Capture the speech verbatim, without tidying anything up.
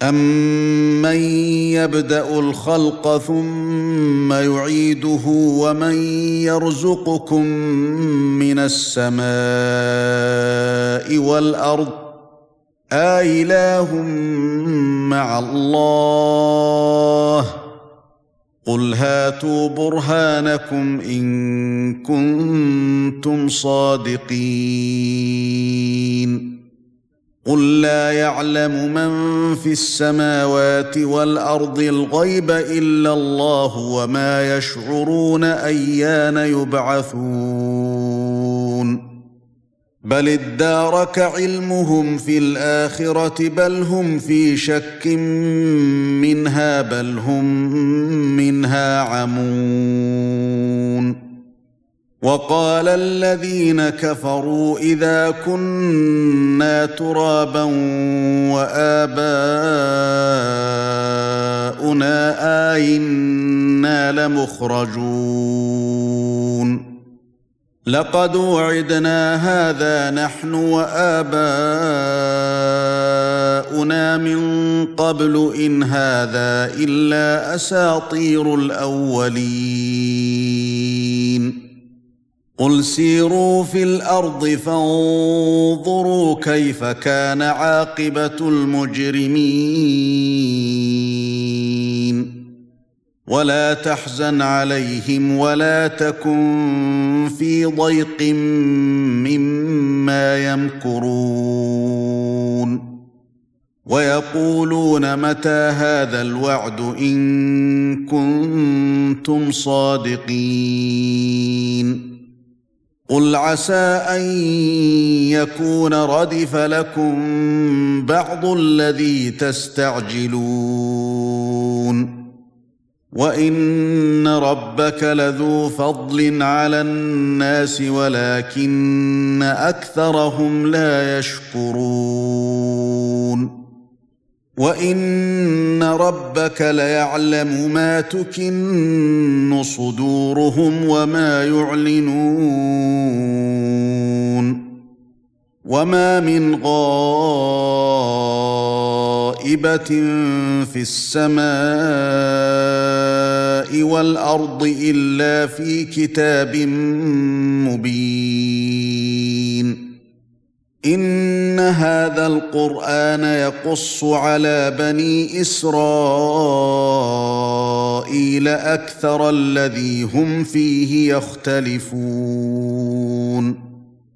أَمَّن يَبْدَأُ الْخَلْقَ ثُمَّ يُعِيدُهُ وَمَن يَرْزُقُكُم مِّنَ السَّمَاءِ وَالْأَرْضِ أَإِلَٰهٌ مَّعَ اللَّهِ قُلْ هَاتُوا بُرْهَانَكُمْ إِن كُنتُمْ صَادِقِينَ قُل لَّا يَعْلَمُ مَن فِي السَّمَاوَاتِ وَالْأَرْضِ الْغَيْبَ إِلَّا اللَّهُ وَمَا يَشْعُرُونَ أَيَّانَ يُبْعَثُونَ بَلِ ادَّارَكَ عِلْمُهُمْ فِي الْآخِرَةِ بَلْ هُمْ فِي شَكٍّ مِّنْهَا بَلْ هُمْ مِنْهَا عَمُونَ وَقَالَ الَّذِينَ كَفَرُوا إِذَا كُنَّا تُرَابًا وَآبَاؤُنَا أَئِنَّا لَمُخْرَجُونَ لَقَدْ وُعِدْنَا هَٰذَا نَحْنُ وَآبَاؤُنَا مِن قَبْلُ إِنْ هَٰذَا إِلَّا أَسَاطِيرُ الْأَوَّلِينَ قُلْ سِيرُوا فِي الْأَرْضِ فَانظُرُوا كَيْفَ كَانَ عَاقِبَةُ الْمُجْرِمِينَ وَلَا تَحْزَنْ عَلَيْهِمْ وَلَا تَكُنْ فِي ضَيْقٍ مِّمَّا يَمْكُرُونَ وَيَقُولُونَ مَتَىٰ هَٰذَا الْوَعْدُ إِن كُنتُمْ صَادِقِينَ قُلْ عَسَىٰ أَن يَكُونَ رَدِفَ لَكُم بَعْضُ الَّذِي تَسْتَعْجِلُونَ وَإِنَّ رَبَّكَ لَذُو فَضْلٍ عَلَى النَّاسِ وَلَكِنَّ أَكْثَرَهُمْ لَا يَشْكُرُونَ وَإِنَّ رَبَّكَ لَيَعْلَمُ مَا تُكِنُّ صُدُورُهُمْ وَمَا يُعْلِنُونَ وَمَا مِنْ غَائِبَةٍ فِي السَّمَاءِ وَالْأَرْضِ إِلَّا فِي كِتَابٍ مُبِينٍ إِنَّ هَذَا الْقُرْآنَ يَقُصُّ عَلَى بَنِي إِسْرَائِيلَ أَكْثَرَ الَّذِي هُمْ فِيهِ يَخْتَلِفُونَ